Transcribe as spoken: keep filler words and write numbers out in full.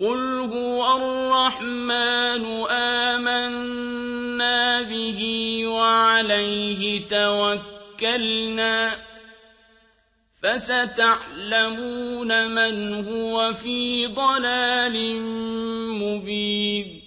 قُلْ هُوَ الرَّحْمَٰنُ آمَنَّا بِهِ وَعَلَيْهِ تَوَكَّلْنَا ۖ فَسَتَعْلَمُونَ مَنْ هُوَ فِي ضَلَالٍ مُّبِينٍ